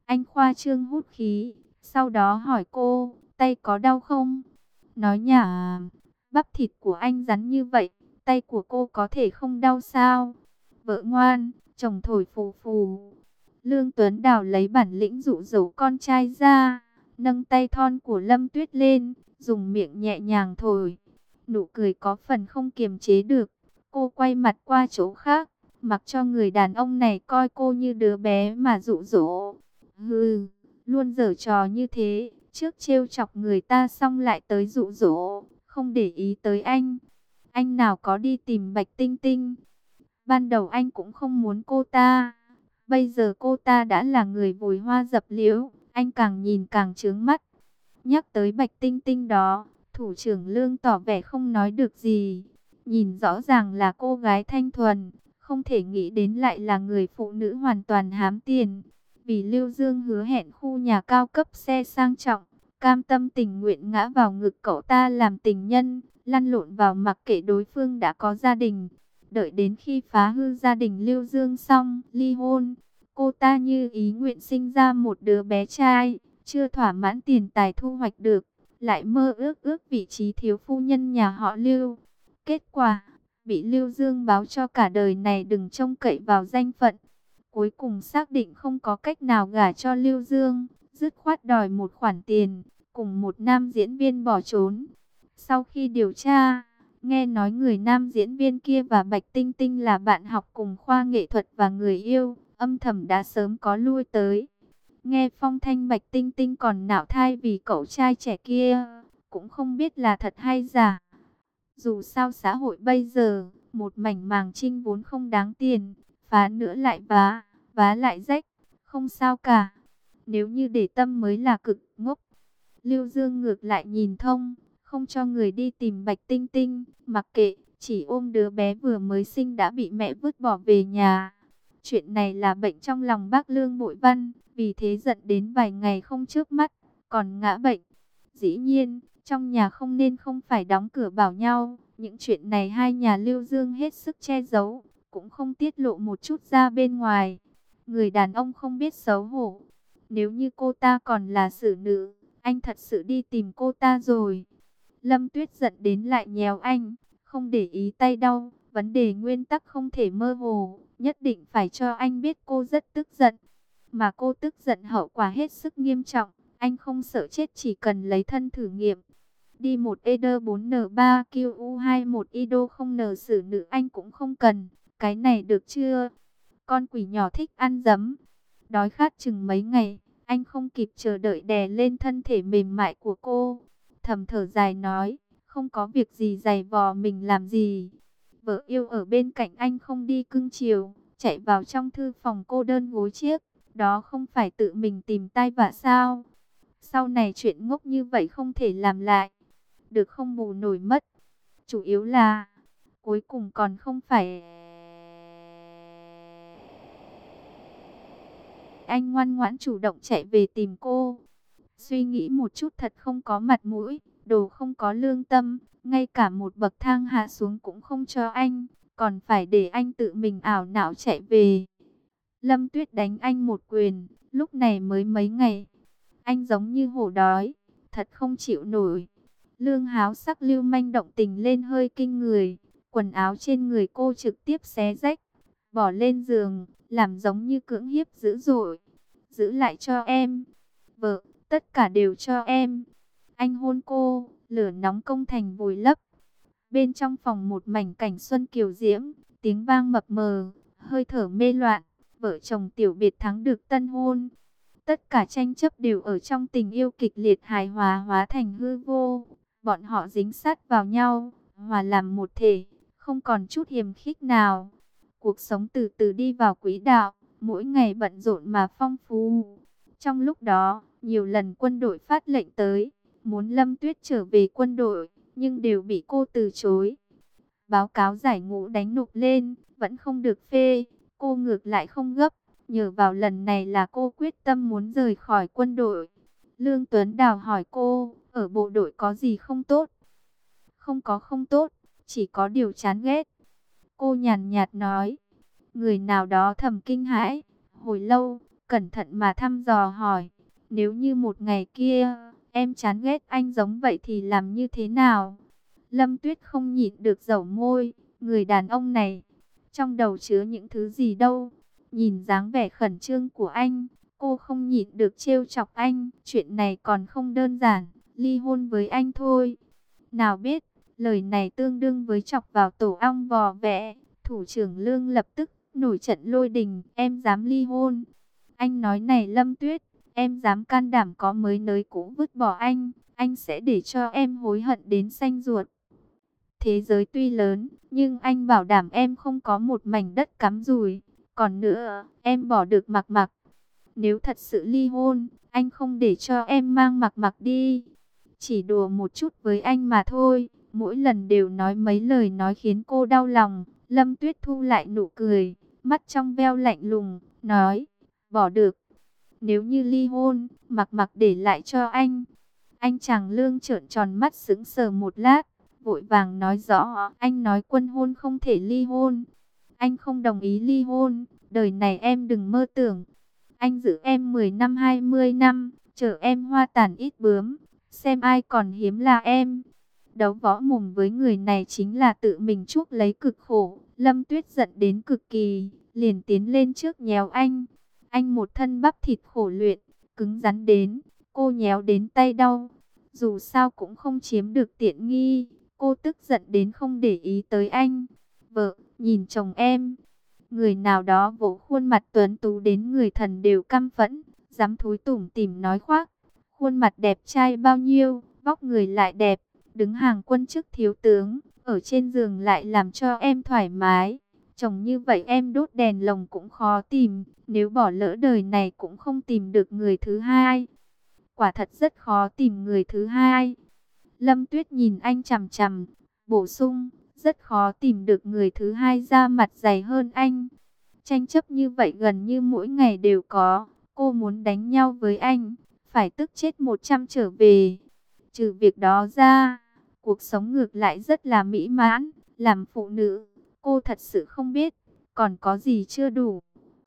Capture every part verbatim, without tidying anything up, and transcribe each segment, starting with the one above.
Anh khoa trương hút khí, sau đó hỏi cô, tay có đau không? Nói nhả, bắp thịt của anh rắn như vậy, tay của cô có thể không đau sao? Vợ ngoan, chồng thổi phù phù. Lương Tuấn Đào lấy bản lĩnh dụ dỗ con trai ra, nâng tay thon của Lâm Tuyết lên, dùng miệng nhẹ nhàng thổi. Nụ cười có phần không kiềm chế được. Cô quay mặt qua chỗ khác, mặc cho người đàn ông này coi cô như đứa bé mà dụ dỗ. Hừ, luôn giở trò như thế, trước trêu chọc người ta xong lại tới dụ dỗ, không để ý tới anh. Anh nào có đi tìm Bạch Tinh Tinh. Ban đầu anh cũng không muốn cô ta. Bây giờ cô ta đã là người vùi hoa dập liễu, anh càng nhìn càng chướng mắt. Nhắc tới Bạch Tinh Tinh đó, thủ trưởng Lương tỏ vẻ không nói được gì. Nhìn rõ ràng là cô gái thanh thuần, không thể nghĩ đến lại là người phụ nữ hoàn toàn hám tiền. Vì Lưu Dương hứa hẹn khu nhà cao cấp xe sang trọng, cam tâm tình nguyện ngã vào ngực cậu ta làm tình nhân, lăn lộn vào mặc kệ đối phương đã có gia đình. Đợi đến khi phá hư gia đình Lưu Dương xong, ly hôn, cô ta như ý nguyện sinh ra một đứa bé trai, chưa thỏa mãn tiền tài thu hoạch được, lại mơ ước ước vị trí thiếu phu nhân nhà họ Lưu. Kết quả, bị Lưu Dương báo cho cả đời này đừng trông cậy vào danh phận. Cuối cùng xác định không có cách nào gả cho Lưu Dương, dứt khoát đòi một khoản tiền, cùng một nam diễn viên bỏ trốn. Sau khi điều tra, nghe nói người nam diễn viên kia và Bạch Tinh Tinh là bạn học cùng khoa nghệ thuật và người yêu, âm thầm đã sớm có lui tới. Nghe phong thanh Bạch Tinh Tinh còn nạo thai vì cậu trai trẻ kia, cũng không biết là thật hay giả. Dù sao xã hội bây giờ, một mảnh màng trinh vốn không đáng tiền, phá nữa lại vá, vá lại rách, không sao cả. Nếu như để tâm mới là cực ngốc. Lưu Dương ngược lại nhìn thông, không cho người đi tìm Bạch Tinh Tinh, mặc kệ, chỉ ôm đứa bé vừa mới sinh đã bị mẹ vứt bỏ về nhà. Chuyện này là bệnh trong lòng bác Lương Bội Văn, vì thế giận đến vài ngày không chớp mắt, còn ngã bệnh. Dĩ nhiên, trong nhà không nên không phải đóng cửa bảo nhau, những chuyện này hai nhà Lưu Dương hết sức che giấu, cũng không tiết lộ một chút ra bên ngoài. Người đàn ông không biết xấu hổ. Nếu như cô ta còn là xử nữ, anh thật sự đi tìm cô ta rồi. Lâm Tuyết giận đến lại nhéo anh, không để ý tay đau, vấn đề nguyên tắc không thể mơ hồ, nhất định phải cho anh biết cô rất tức giận. Mà cô tức giận hậu quả hết sức nghiêm trọng, anh không sợ chết chỉ cần lấy thân thử nghiệm. Đi một E D bốn N ba Q U hai một I D O không N xử nữ anh cũng không cần, cái này được chưa? Con quỷ nhỏ thích ăn dấm. Đói khát chừng mấy ngày, anh không kịp chờ đợi đè lên thân thể mềm mại của cô. Thầm thở dài nói, không có việc gì giày vò mình làm gì. Vợ yêu ở bên cạnh anh không đi cưng chiều, chạy vào trong thư phòng cô đơn gối chiếc. Đó không phải tự mình tìm tai vạ sao? Sau này chuyện ngốc như vậy không thể làm lại. Được không bù nổi mất. Chủ yếu là, cuối cùng còn không phải... Anh ngoan ngoãn chủ động chạy về tìm cô. Suy nghĩ một chút thật không có mặt mũi, đồ không có lương tâm, ngay cả một bậc thang hạ xuống cũng không cho anh, còn phải để anh tự mình ảo não chạy về. Lâm Tuyết đánh anh một quyền, lúc này mới mấy ngày. Anh giống như hổ đói, thật không chịu nổi. Lương háo sắc lưu manh động tình lên hơi kinh người, quần áo trên người cô trực tiếp xé rách, bỏ lên giường, làm giống như cưỡng hiếp dữ dội. Giữ lại cho em, vợ, tất cả đều cho em. Anh hôn cô, lửa nóng công thành vùi lấp. Bên trong phòng một mảnh cảnh xuân kiều diễm, tiếng vang mập mờ, hơi thở mê loạn, vợ chồng tiểu biệt thắng được tân hôn. Tất cả tranh chấp đều ở trong tình yêu kịch liệt hài hòa hóa thành hư vô. Bọn họ dính sát vào nhau, hòa làm một thể, không còn chút hiềm khích nào. Cuộc sống từ từ đi vào quỹ đạo, mỗi ngày bận rộn mà phong phú. Trong lúc đó, nhiều lần quân đội phát lệnh tới, muốn Lâm Tuyết trở về quân đội, nhưng đều bị cô từ chối. Báo cáo giải ngũ đánh nộp lên, vẫn không được phê, cô ngược lại không gấp. Nhờ vào lần này là cô quyết tâm muốn rời khỏi quân đội. Lương Tuấn Đào hỏi cô, ở bộ đội có gì không tốt? Không có không tốt, chỉ có điều chán ghét. Cô nhàn nhạt nói, người nào đó thầm kinh hãi. Hồi lâu, cẩn thận mà thăm dò hỏi, nếu như một ngày kia, em chán ghét anh giống vậy thì làm như thế nào? Lâm Tuyết không nhịn được dẩu môi, người đàn ông này, trong đầu chứa những thứ gì đâu. Nhìn dáng vẻ khẩn trương của anh, cô không nhịn được trêu chọc anh, chuyện này còn không đơn giản, ly hôn với anh thôi. Nào biết, lời này tương đương với chọc vào tổ ong vò vẽ, thủ trưởng Lương lập tức nổi trận lôi đình, em dám ly hôn. Anh nói này Lâm Tuyết, em dám can đảm có mới nới cũ vứt bỏ anh, anh sẽ để cho em hối hận đến xanh ruột. Thế giới tuy lớn, nhưng anh bảo đảm em không có một mảnh đất cắm rủi. Còn nữa, em bỏ được Mặc Mặc. Nếu thật sự ly hôn, anh không để cho em mang Mặc Mặc đi. Chỉ đùa một chút với anh mà thôi. Mỗi lần đều nói mấy lời nói khiến cô đau lòng. Lâm Tuyết thu lại nụ cười, mắt trong veo lạnh lùng, nói, bỏ được. Nếu như ly hôn, Mặc Mặc để lại cho anh. Anh chàng Lương trợn tròn mắt sững sờ một lát, vội vàng nói rõ, anh nói quân hôn không thể ly hôn. Anh không đồng ý ly hôn, đời này em đừng mơ tưởng. Anh giữ em mười năm hai mươi năm, chờ em hoa tàn ít bướm, xem ai còn hiếm là em. Đấu võ mồm với người này chính là tự mình chuốc lấy cực khổ. Lâm Tuyết giận đến cực kỳ, liền tiến lên trước nhéo anh. Anh một thân bắp thịt khổ luyện, cứng rắn đến, cô nhéo đến tay đau. Dù sao cũng không chiếm được tiện nghi, cô tức giận đến không để ý tới anh. Vợ, nhìn chồng em. Người nào đó vỗ khuôn mặt tuấn tú đến người thần đều căm phẫn, dám thối tủm tỉm nói khoác. Khuôn mặt đẹp trai bao nhiêu, vóc người lại đẹp, đứng hàng quân chức thiếu tướng, ở trên giường lại làm cho em thoải mái. Chồng như vậy em đốt đèn lồng cũng khó tìm, nếu bỏ lỡ đời này cũng không tìm được người thứ hai. Quả thật rất khó tìm người thứ hai. Lâm Tuyết nhìn anh chằm chằm, bổ sung, rất khó tìm được người thứ hai da mặt dày hơn anh. Tranh chấp như vậy gần như mỗi ngày đều có, cô muốn đánh nhau với anh, phải tức chết một trăm trở về. Trừ việc đó ra, cuộc sống ngược lại rất là mỹ mãn, làm phụ nữ, cô thật sự không biết, còn có gì chưa đủ.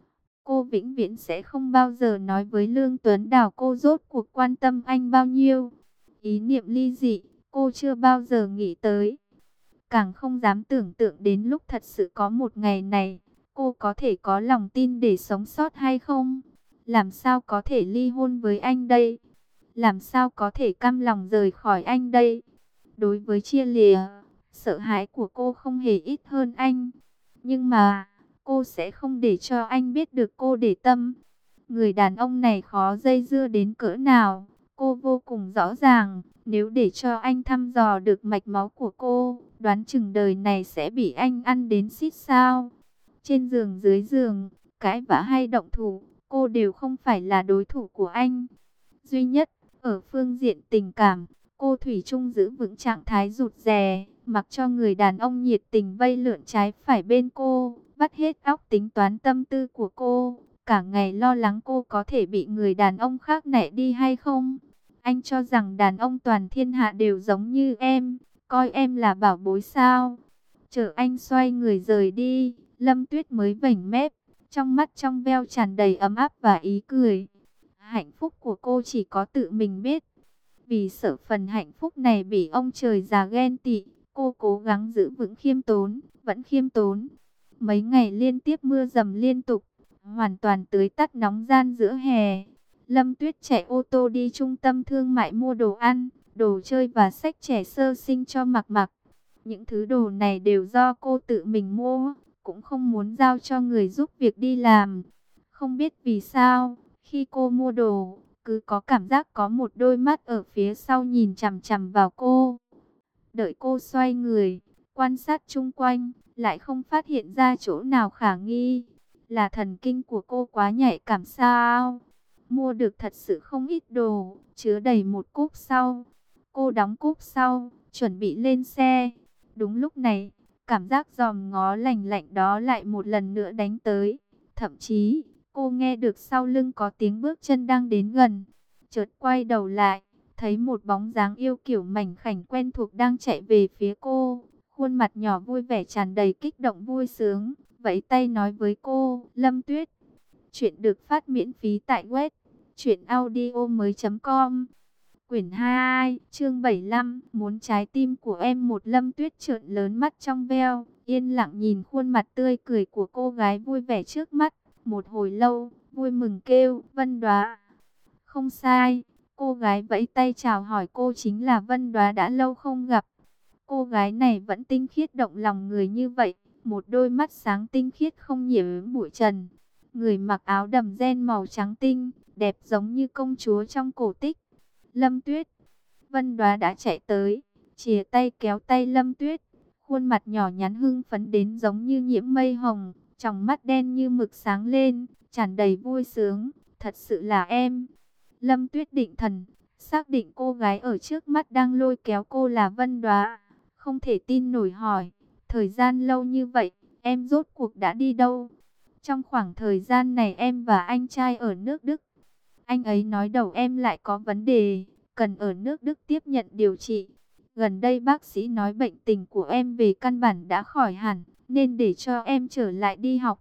Cô vĩnh viễn sẽ không bao giờ nói với Lương Tuấn Đào cô rốt cuộc quan tâm anh bao nhiêu. Ý niệm ly dị, cô chưa bao giờ nghĩ tới. Càng không dám tưởng tượng đến lúc thật sự có một ngày này, cô có thể có lòng tin để sống sót hay không? Làm sao có thể ly hôn với anh đây? Làm sao có thể cam lòng rời khỏi anh đây? Đối với chia lìa, sợ hãi của cô không hề ít hơn anh. Nhưng mà, cô sẽ không để cho anh biết được cô để tâm. Người đàn ông này khó dây dưa đến cỡ nào, cô vô cùng rõ ràng. Nếu để cho anh thăm dò được mạch máu của cô, đoán chừng đời này sẽ bị anh ăn đến xít sao. Trên giường dưới giường, cãi vã hay động thủ, cô đều không phải là đối thủ của anh. Duy nhất, ở phương diện tình cảm, cô thủy chung giữ vững trạng thái rụt rè, mặc cho người đàn ông nhiệt tình vây lượn trái phải bên cô, vắt hết óc tính toán tâm tư của cô, cả ngày lo lắng cô có thể bị người đàn ông khác nẻ đi hay không. Anh cho rằng đàn ông toàn thiên hạ đều giống như em, coi em là bảo bối sao. Chờ anh xoay người rời đi, Lâm Tuyết mới vểnh mép, trong mắt trong veo tràn đầy ấm áp và ý cười. Hạnh phúc của cô chỉ có tự mình biết. Vì sợ phần hạnh phúc này bị ông trời già ghen tị, cô cố gắng giữ vững khiêm tốn, vẫn khiêm tốn. Mấy ngày liên tiếp mưa dầm liên tục, hoàn toàn tưới tắt nóng gian giữa hè. Lâm Tuyết chạy ô tô đi trung tâm thương mại mua đồ ăn, đồ chơi và sách trẻ sơ sinh cho Mặc Mặc. Những thứ đồ này đều do cô tự mình mua, cũng không muốn giao cho người giúp việc đi làm. Không biết vì sao, khi cô mua đồ, cứ có cảm giác có một đôi mắt ở phía sau nhìn chằm chằm vào cô. Đợi cô xoay người, quan sát chung quanh, lại không phát hiện ra chỗ nào khả nghi. Là thần kinh của cô quá nhạy cảm sao? Mua được thật sự không ít đồ, chứa đầy một cốp sau. Cô đóng cốp sau, chuẩn bị lên xe. Đúng lúc này, cảm giác giòm ngó lạnh lạnh đó lại một lần nữa đánh tới. Thậm chí, cô nghe được sau lưng có tiếng bước chân đang đến gần. Chợt quay đầu lại, thấy một bóng dáng yêu kiểu mảnh khảnh quen thuộc đang chạy về phía cô. Khuôn mặt nhỏ vui vẻ tràn đầy kích động vui sướng, vẫy tay nói với cô, Lâm Tuyết. Chuyện được phát miễn phí tại web truyện audio mới chấm com. Quyển hai, chương bảy mươi lăm, muốn trái tim của em. Một Lâm Tuyết trợn lớn mắt trong veo, yên lặng nhìn khuôn mặt tươi cười của cô gái vui vẻ trước mắt. Một hồi lâu, vui mừng kêu, Vân Đoá. Không sai, cô gái vẫy tay chào hỏi cô chính là Vân Đoá đã lâu không gặp. Cô gái này vẫn tinh khiết động lòng người như vậy, một đôi mắt sáng tinh khiết không nhiễm bụi trần. Người mặc áo đầm ren màu trắng tinh, đẹp giống như công chúa trong cổ tích. Lâm Tuyết. Vân Đoá đã chạy tới, chìa tay kéo tay Lâm Tuyết. Khuôn mặt nhỏ nhắn hưng phấn đến giống như nhiễm mây hồng, tròng mắt đen như mực sáng lên, tràn đầy vui sướng. Thật sự là em. Lâm Tuyết định thần, xác định cô gái ở trước mắt đang lôi kéo cô là Vân Đoá. Không thể tin nổi hỏi, thời gian lâu như vậy, em rốt cuộc đã đi đâu? Trong khoảng thời gian này em và anh trai ở nước Đức. Anh ấy nói đầu em lại có vấn đề, cần ở nước Đức tiếp nhận điều trị. Gần đây bác sĩ nói bệnh tình của em về căn bản đã khỏi hẳn, nên để cho em trở lại đi học.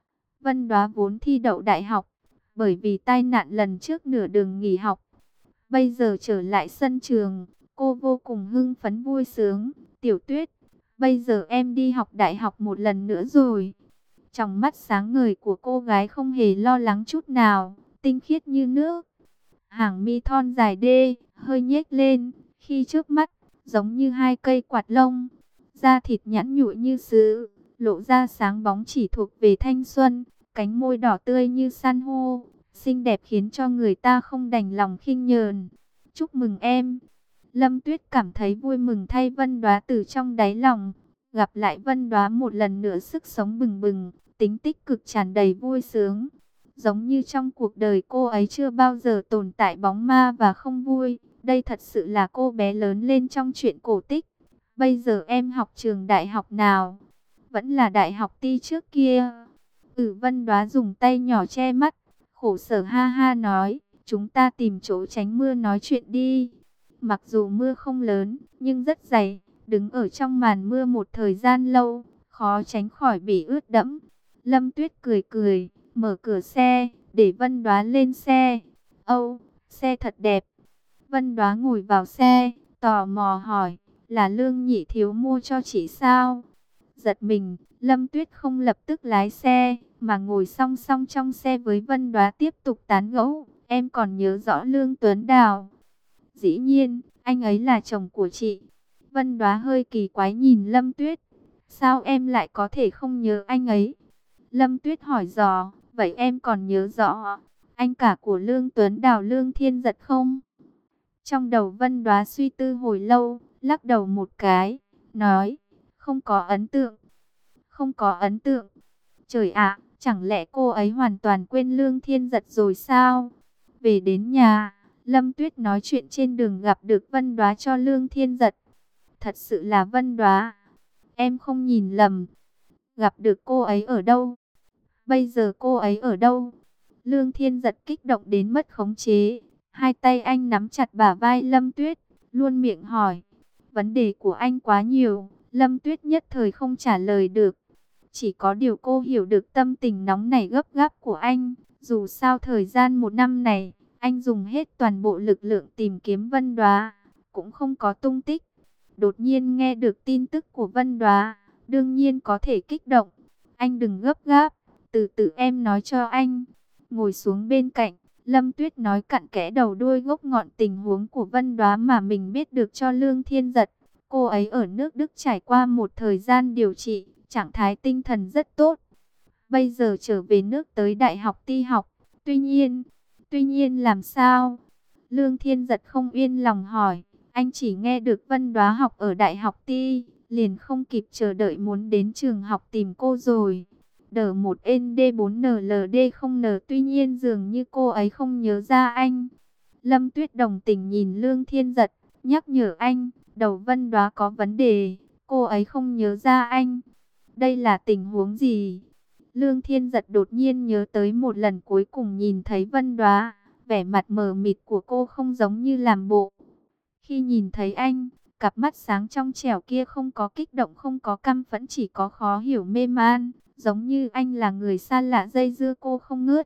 Vân Đoá vốn thi đậu đại học, bởi vì tai nạn lần trước nửa đường nghỉ học. Bây giờ trở lại sân trường, cô vô cùng hưng phấn vui sướng. Tiểu Tuyết, bây giờ em đi học đại học một lần nữa rồi. Trong mắt sáng ngời của cô gái không hề lo lắng chút nào, tinh khiết như nước. Hàng mi thon dài đê, hơi nhếch lên, khi trước mắt, giống như hai cây quạt lông. Da thịt nhẵn nhụi như sứ, lộ ra sáng bóng chỉ thuộc về thanh xuân. Cánh môi đỏ tươi như san hô, xinh đẹp khiến cho người ta không đành lòng khinh nhờn. Chúc mừng em. Lâm Tuyết cảm thấy vui mừng thay Vân Đoá từ trong đáy lòng. Gặp lại Vân Đoá một lần nữa sức sống bừng bừng, tính tích cực tràn đầy vui sướng. Giống như trong cuộc đời cô ấy chưa bao giờ tồn tại bóng ma và không vui. Đây thật sự là cô bé lớn lên trong truyện cổ tích. Bây giờ em học trường đại học nào? Vẫn là đại học Ti trước kia. Ừ, Vân Đoá dùng tay nhỏ che mắt, khổ sở ha ha nói, chúng ta tìm chỗ tránh mưa nói chuyện đi. Mặc dù mưa không lớn, nhưng rất dày, đứng ở trong màn mưa một thời gian lâu, khó tránh khỏi bị ướt đẫm. Lâm Tuyết cười cười, mở cửa xe, để Vân Đoá lên xe. Âu, xe thật đẹp. Vân Đoá ngồi vào xe, tò mò hỏi, là Lương Nhị Thiếu mua cho chị sao? Giật mình, Lâm Tuyết không lập tức lái xe, mà ngồi song song trong xe với Vân Đoá tiếp tục tán gẫu. Em còn nhớ rõ Lương Tuấn Đào? Dĩ nhiên, anh ấy là chồng của chị. Vân Đoá hơi kỳ quái nhìn Lâm Tuyết. Sao em lại có thể không nhớ anh ấy? Lâm Tuyết hỏi dò, vậy em còn nhớ rõ anh cả của Lương Tuấn Đào, Lương Thiên Giật không? Trong đầu Vân Đoá suy tư hồi lâu, lắc đầu một cái, nói, không có ấn tượng. Không có ấn tượng. Trời ạ, chẳng lẽ cô ấy hoàn toàn quên Lương Thiên Giật rồi sao? Về đến nhà, Lâm Tuyết nói chuyện trên đường gặp được Vân Đoá cho Lương Thiên Giật. Thật sự là Vân Đoá. Em không nhìn lầm. Gặp được cô ấy ở đâu? Bây giờ cô ấy ở đâu? Lương Thiên Giật kích động đến mất khống chế. Hai tay anh nắm chặt bả vai Lâm Tuyết, luôn miệng hỏi. Vấn đề của anh quá nhiều, Lâm Tuyết nhất thời không trả lời được. Chỉ có điều cô hiểu được tâm tình nóng nảy gấp gáp của anh. Dù sao thời gian một năm này, anh dùng hết toàn bộ lực lượng tìm kiếm Vân Đoá, cũng không có tung tích. Đột nhiên nghe được tin tức của Vân Đoá, đương nhiên có thể kích động. Anh đừng gấp gáp, từ từ em nói cho anh. Ngồi xuống bên cạnh, Lâm Tuyết nói cặn kẽ đầu đuôi gốc ngọn tình huống của Vân Đoá mà mình biết được cho Lương Thiên Giật. Cô ấy ở nước Đức trải qua một thời gian điều trị, trạng thái tinh thần rất tốt. Bây giờ trở về nước tới Đại học Ti học. Tuy nhiên, tuy nhiên làm sao? Lương Thiên Giật không yên lòng hỏi. Anh chỉ nghe được Vân Đoá học ở Đại học Ti, liền không kịp chờ đợi muốn đến trường học tìm cô rồi. Đờ một N D bốn N L D không N, tuy nhiên dường như cô ấy không nhớ ra anh. Lâm Tuyết đồng tình nhìn Lương Thiên Giật, nhắc nhở anh, đầu Vân Đoá có vấn đề, cô ấy không nhớ ra anh. Đây là tình huống gì? Lương Thiên Giật đột nhiên nhớ tới một lần cuối cùng nhìn thấy Vân Đoá, vẻ mặt mờ mịt của cô không giống như làm bộ. Khi nhìn thấy anh, cặp mắt sáng trong trẻo kia không có kích động, không có căm phẫn, chỉ có khó hiểu mê man, giống như anh là người xa lạ dây dưa cô không ngớt.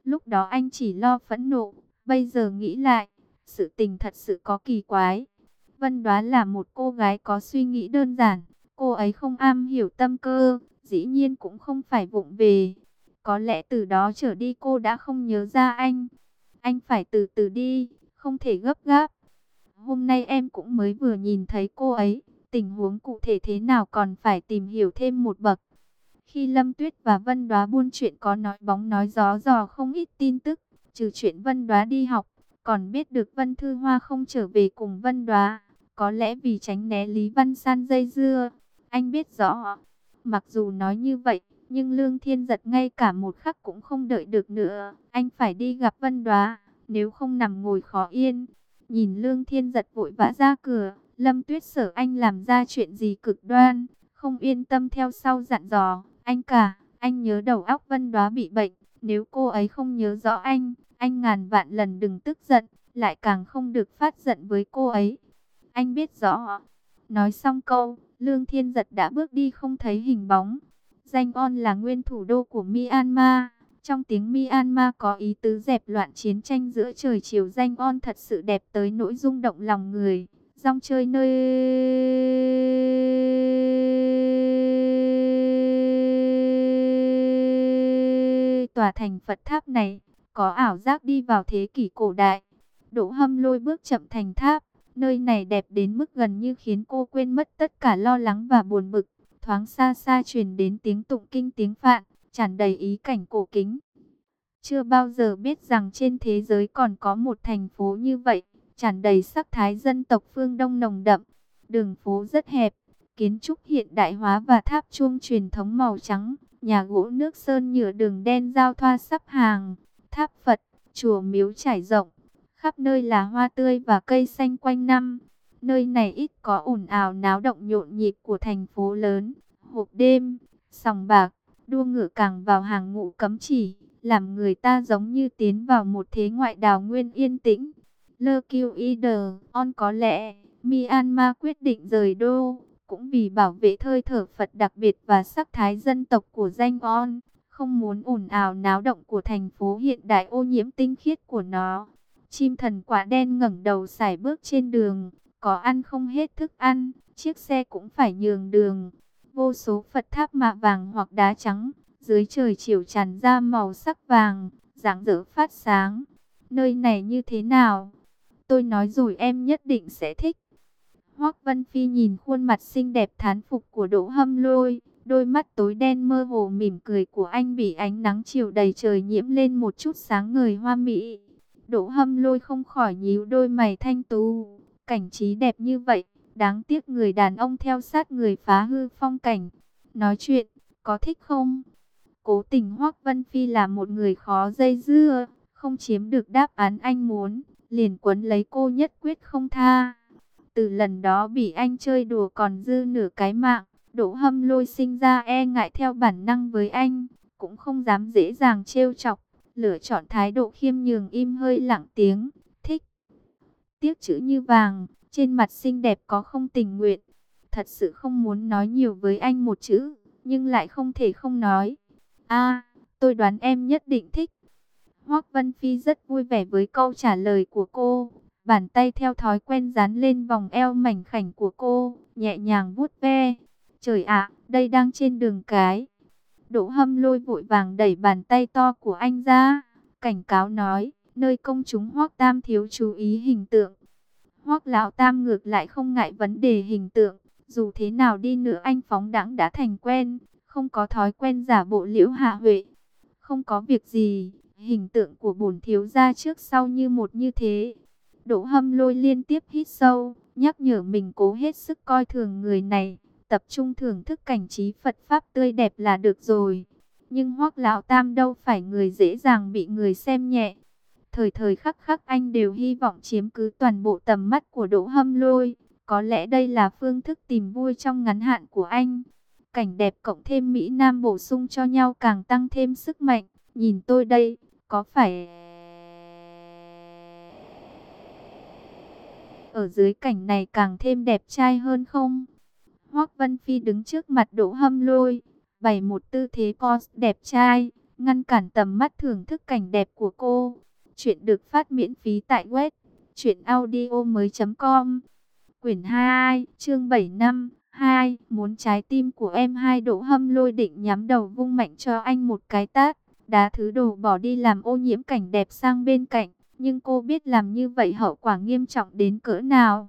Lúc đó anh chỉ lo phẫn nộ, bây giờ nghĩ lại, sự tình thật sự có kỳ quái. Vân Đoá là một cô gái có suy nghĩ đơn giản, cô ấy không am hiểu tâm cơ, dĩ nhiên cũng không phải vụng về. Có lẽ từ đó trở đi cô đã không nhớ ra anh. Anh phải từ từ đi, không thể gấp gáp. Hôm nay em cũng mới vừa nhìn thấy cô ấy, tình huống cụ thể thế nào còn phải tìm hiểu thêm một bậc. Khi Lâm Tuyết và Vân Đoá buôn chuyện có nói bóng nói gió dò không ít tin tức, trừ chuyện Vân Đoá đi học, còn biết được Vân Thư Hoa không trở về cùng Vân Đoá, có lẽ vì tránh né Lý Văn San dây dưa. Anh biết rõ, mặc dù nói như vậy, nhưng Lương Thiên Giật ngay cả một khắc cũng không đợi được nữa, anh phải đi gặp Vân Đoá, nếu không nằm ngồi khó yên. Nhìn Lương Thiên Giật vội vã ra cửa, Lâm Tuyết sợ anh làm ra chuyện gì cực đoan, không yên tâm theo sau dặn dò, anh cả, anh nhớ đầu óc Vân Đoá bị bệnh, nếu cô ấy không nhớ rõ anh, anh ngàn vạn lần đừng tức giận, lại càng không được phát giận với cô ấy. Anh biết rõ. Nói xong câu, Lương Thiên Giật đã bước đi không thấy hình bóng. Yangon là nguyên thủ đô của Myanmar. Trong tiếng Myanmar có ý tứ dẹp loạn chiến tranh giữa trời chiều. Yangon thật sự đẹp tới nỗi rung động lòng người. Rong chơi nơi tòa thành Phật tháp này, có ảo giác đi vào thế kỷ cổ đại. Đỗ Hâm Lôi bước chậm thành tháp. Nơi này đẹp đến mức gần như khiến cô quên mất tất cả lo lắng và buồn bực. Thoáng xa xa truyền đến tiếng tụng kinh tiếng Phạn, tràn đầy ý cảnh cổ kính. Chưa bao giờ biết rằng trên thế giới còn có một thành phố như vậy, tràn đầy sắc thái dân tộc phương Đông nồng đậm. Đường phố rất hẹp, kiến trúc hiện đại hóa và tháp chuông truyền thống màu trắng, nhà gỗ nước sơn nhựa đường đen giao thoa sắp hàng, tháp Phật, chùa miếu trải rộng. Khắp nơi là hoa tươi và cây xanh quanh năm. Nơi này ít có ồn ào náo động nhộn nhịp của thành phố lớn. Hộp đêm, sòng bạc, đua ngựa càng vào hàng ngũ cấm chỉ, làm người ta giống như tiến vào một thế ngoại đào nguyên yên tĩnh. Lơ Kiêu Y Đờ, On có lẽ, Myanmar quyết định rời đô, cũng vì bảo vệ hơi thở Phật đặc biệt và sắc thái dân tộc của danh On, không muốn ồn ào náo động của thành phố hiện đại ô nhiễm tinh khiết của nó. Chim thần quả đen ngẩng đầu sải bước trên đường, có ăn không hết thức ăn, chiếc xe cũng phải nhường đường. Vô số Phật tháp mạ vàng hoặc đá trắng, dưới trời chiều tràn ra màu sắc vàng, rạng rỡ phát sáng. Nơi này như thế nào? Tôi nói rồi em nhất định sẽ thích. Hoắc Vân Phi nhìn khuôn mặt xinh đẹp thán phục của Đỗ Hâm Lôi, đôi mắt tối đen mơ hồ mỉm cười của anh bị ánh nắng chiều đầy trời nhiễm lên một chút sáng ngời hoa mỹ. Đỗ Hâm Lôi không khỏi nhíu đôi mày thanh tú, cảnh trí đẹp như vậy, đáng tiếc người đàn ông theo sát người phá hư phong cảnh. Nói chuyện, có thích không? Cố tình Hoắc Vân Phi là một người khó dây dưa, không chiếm được đáp án anh muốn, liền quấn lấy cô nhất quyết không tha. Từ lần đó bị anh chơi đùa còn dư nửa cái mạng, Đỗ Hâm Lôi sinh ra e ngại theo bản năng với anh, cũng không dám dễ dàng trêu chọc, lựa chọn thái độ khiêm nhường im hơi lặng tiếng, thích. Tiếc chữ như vàng, trên mặt xinh đẹp có không tình nguyện, thật sự không muốn nói nhiều với anh một chữ, nhưng lại không thể không nói. A, tôi đoán em nhất định thích. Hoắc Vân Phi rất vui vẻ với câu trả lời của cô. Bàn tay theo thói quen dán lên vòng eo mảnh khảnh của cô, nhẹ nhàng vuốt ve. Trời ạ, đây đang trên đường cái. Đỗ Hâm Lôi vội vàng đẩy bàn tay to của anh ra, cảnh cáo nói, nơi công chúng Hoắc Tam thiếu chú ý hình tượng. Hoắc lão tam ngược lại không ngại vấn đề hình tượng, dù thế nào đi nữa anh phóng đãng đã thành quen, không có thói quen giả bộ liễu hạ huệ. Không có việc gì, hình tượng của bổn thiếu gia trước sau như một như thế. Đỗ Hâm Lôi liên tiếp hít sâu, nhắc nhở mình cố hết sức coi thường người này, tập trung thưởng thức cảnh trí Phật Pháp tươi đẹp là được rồi. Nhưng Hoắc lão tam đâu phải người dễ dàng bị người xem nhẹ. Thời thời khắc khắc anh đều hy vọng chiếm cứ toàn bộ tầm mắt của Đỗ Hâm Lôi. Có lẽ đây là phương thức tìm vui trong ngắn hạn của anh. Cảnh đẹp cộng thêm Mỹ Nam bổ sung cho nhau càng tăng thêm sức mạnh. Nhìn tôi đây, có phải ở dưới cảnh này càng thêm đẹp trai hơn không? Hoắc Vân Phi đứng trước mặt Đỗ Hâm Lôi, bày một tư thế pose đẹp trai, ngăn cản tầm mắt thưởng thức cảnh đẹp của cô. Chuyện được phát miễn phí tại web truyện audio mới.com. Quyển hai, chương bảy năm, hai, muốn trái tim của em. Hai, Đỗ Hâm Lôi định nhắm đầu vung mạnh cho anh một cái tát, đá thứ đồ bỏ đi làm ô nhiễm cảnh đẹp sang bên cạnh. Nhưng cô biết làm như vậy hậu quả nghiêm trọng đến cỡ nào.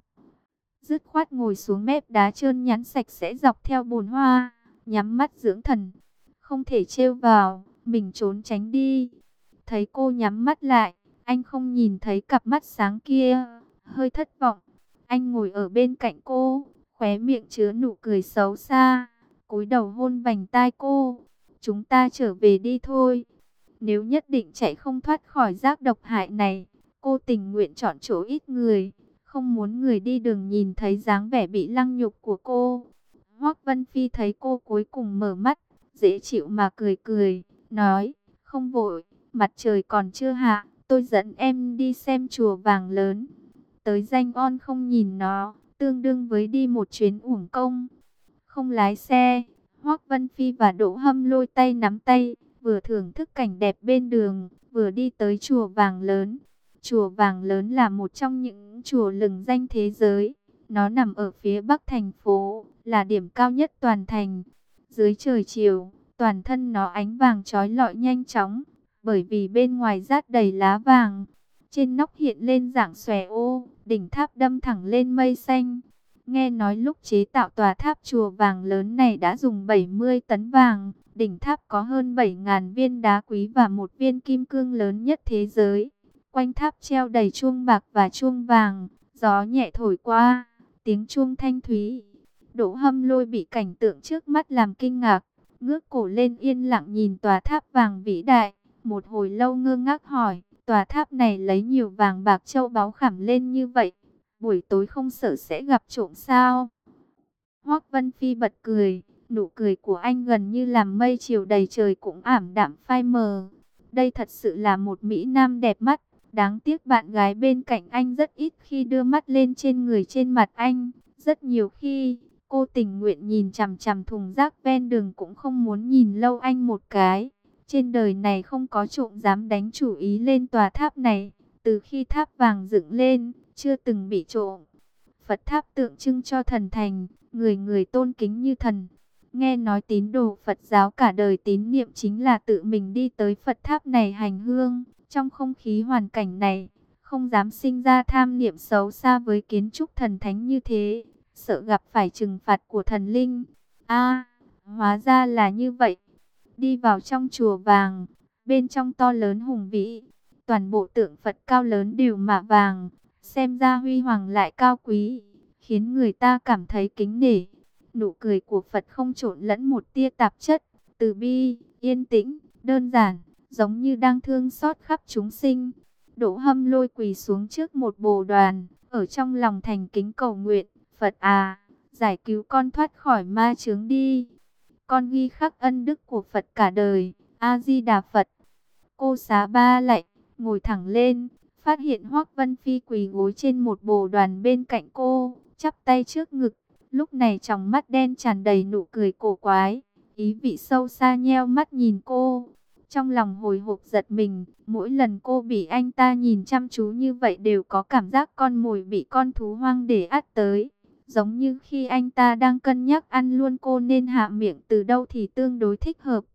Dứt khoát ngồi xuống mép đá trơn nhẵn sạch sẽ dọc theo bồn hoa, nhắm mắt dưỡng thần. Không thể trêu vào, mình trốn tránh đi. Thấy cô nhắm mắt lại, anh không nhìn thấy cặp mắt sáng kia, hơi thất vọng. Anh ngồi ở bên cạnh cô, khóe miệng chứa nụ cười xấu xa, cúi đầu hôn vành tai cô. Chúng ta trở về đi thôi. Nếu nhất định chạy không thoát khỏi giác độc hại này, cô tình nguyện chọn chỗ ít người, không muốn người đi đường nhìn thấy dáng vẻ bị lăng nhục của cô. Hoắc Vân Phi thấy cô cuối cùng mở mắt, dễ chịu mà cười cười, nói, không vội, mặt trời còn chưa hạ, tôi dẫn em đi xem chùa vàng lớn. Tới danh on không nhìn nó, tương đương với đi một chuyến uổng công. Không lái xe, Hoắc Vân Phi và Đỗ Hâm Lôi tay nắm tay, vừa thưởng thức cảnh đẹp bên đường, vừa đi tới chùa vàng lớn. Chùa vàng lớn là một trong những chùa lừng danh thế giới. Nó nằm ở phía bắc thành phố, là điểm cao nhất toàn thành. Dưới trời chiều, toàn thân nó ánh vàng chói lọi nhanh chóng, bởi vì bên ngoài rát đầy lá vàng. Trên nóc hiện lên dạng xòe ô, đỉnh tháp đâm thẳng lên mây xanh. Nghe nói lúc chế tạo tòa tháp chùa vàng lớn này đã dùng bảy mươi tấn vàng. Đỉnh tháp có hơn bảy nghìn viên đá quý và một viên kim cương lớn nhất thế giới. Quanh tháp treo đầy chuông bạc và chuông vàng, gió nhẹ thổi qua, tiếng chuông thanh thúy. Đỗ Hâm Lôi bị cảnh tượng trước mắt làm kinh ngạc, ngước cổ lên yên lặng nhìn tòa tháp vàng vĩ đại. Một hồi lâu ngơ ngác hỏi, tòa tháp này lấy nhiều vàng bạc châu báu khảm lên như vậy, buổi tối không sợ sẽ gặp trộm sao? Hoắc Vân Phi bật cười, nụ cười của anh gần như làm mây chiều đầy trời cũng ảm đạm phai mờ. Đây thật sự là một mỹ nam đẹp mắt, đáng tiếc bạn gái bên cạnh anh rất ít khi đưa mắt lên trên người trên mặt anh. Rất nhiều khi, cô tình nguyện nhìn chằm chằm thùng rác ven đường cũng không muốn nhìn lâu anh một cái. Trên đời này không có trộm dám đánh chủ ý lên tòa tháp này. Từ khi tháp vàng dựng lên, chưa từng bị trộm. Phật tháp tượng trưng cho thần thành, người người tôn kính như thần. Nghe nói tín đồ Phật giáo cả đời tín niệm chính là tự mình đi tới Phật tháp này hành hương. Trong không khí hoàn cảnh này, không dám sinh ra tham niệm xấu xa với kiến trúc thần thánh như thế, sợ gặp phải trừng phạt của thần linh. A, hóa ra là như vậy. Đi vào trong chùa vàng, bên trong to lớn hùng vĩ, toàn bộ tượng Phật cao lớn đều mạ vàng, xem ra huy hoàng lại cao quý, khiến người ta cảm thấy kính nể. Nụ cười của Phật không trộn lẫn một tia tạp chất, từ bi, yên tĩnh, đơn giản, giống như đang thương xót khắp chúng sinh. Đỗ Hâm Lôi quỳ xuống trước một bồ đoàn, ở trong lòng thành kính cầu nguyện, Phật à, giải cứu con thoát khỏi ma chướng đi. Con ghi khắc ân đức của Phật cả đời, A-di-đà Phật. Cô xá ba lạy, ngồi thẳng lên, phát hiện Hoắc Vân Phi quỳ gối trên một bồ đoàn bên cạnh cô, chắp tay trước ngực. Lúc này tròng mắt đen tràn đầy nụ cười cổ quái, ý vị sâu xa nheo mắt nhìn cô. Trong lòng hồi hộp giật mình, mỗi lần cô bị anh ta nhìn chăm chú như vậy đều có cảm giác con mồi bị con thú hoang để át tới. Giống như khi anh ta đang cân nhắc ăn luôn cô nên hạ miệng từ đâu thì tương đối thích hợp.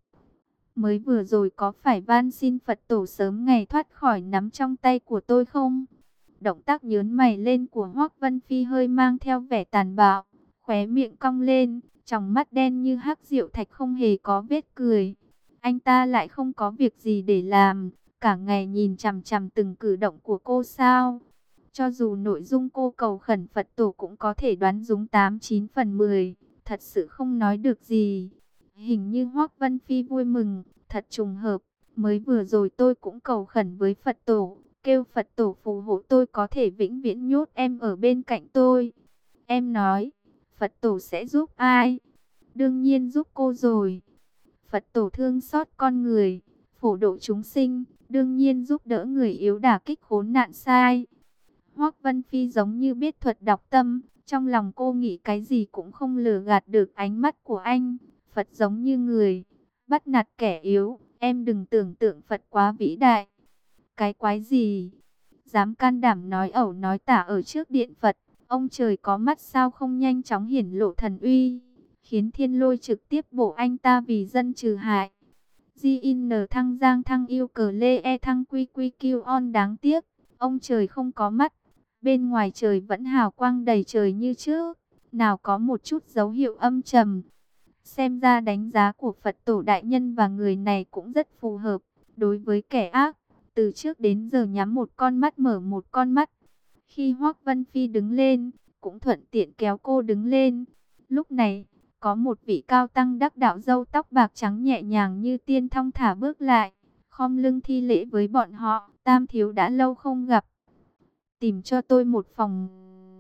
Mới vừa rồi có phải van xin Phật tổ sớm ngày thoát khỏi nắm trong tay của tôi không? Động tác nhớn mày lên của Hoắc Vân Phi hơi mang theo vẻ tàn bạo, khóe miệng cong lên, tròng mắt đen như hắc diệu thạch không hề có vết cười. Anh ta lại không có việc gì để làm, cả ngày nhìn chằm chằm từng cử động của cô sao? Cho dù nội dung cô cầu khẩn Phật tổ cũng có thể đoán đúng tám chín phần mười, thật sự không nói được gì. Hình như Hoắc Vân Phi vui mừng, thật trùng hợp, mới vừa rồi tôi cũng cầu khẩn với Phật tổ, kêu Phật tổ phù hộ tôi có thể vĩnh viễn nhốt em ở bên cạnh tôi. Em nói, Phật tổ sẽ giúp ai? Đương nhiên giúp cô rồi. Phật tổ thương xót con người, phổ độ chúng sinh, đương nhiên giúp đỡ người yếu đả kích khốn nạn sai. Hoắc Vân Phi giống như biết thuật đọc tâm, trong lòng cô nghĩ cái gì cũng không lừa gạt được ánh mắt của anh. Phật giống như người, bắt nạt kẻ yếu, Em đừng tưởng tượng Phật quá vĩ đại. Cái quái gì? Dám can đảm nói ẩu nói tả ở trước điện Phật. Ông trời có mắt sao không nhanh chóng hiển lộ thần uy, khiến thiên lôi trực tiếp bổ anh ta vì dân trừ hại. gi en thăng giang thăng yêu cờ lê e thăng quy quy kiêu on, đáng tiếc. Ông trời không có mắt. Bên ngoài trời vẫn hào quang đầy trời như trước. Nào có một chút dấu hiệu âm trầm. Xem ra đánh giá của Phật tổ đại nhân và người này cũng rất phù hợp. Đối với kẻ ác, từ trước đến giờ nhắm một con mắt mở một con mắt. Khi Hoắc Vân Phi đứng lên, cũng thuận tiện kéo cô đứng lên. Lúc này, có một vị cao tăng đắc đạo râu tóc bạc trắng nhẹ nhàng như tiên thong thả bước lại, khom lưng thi lễ với bọn họ. Tam thiếu đã lâu không gặp, tìm cho tôi một phòng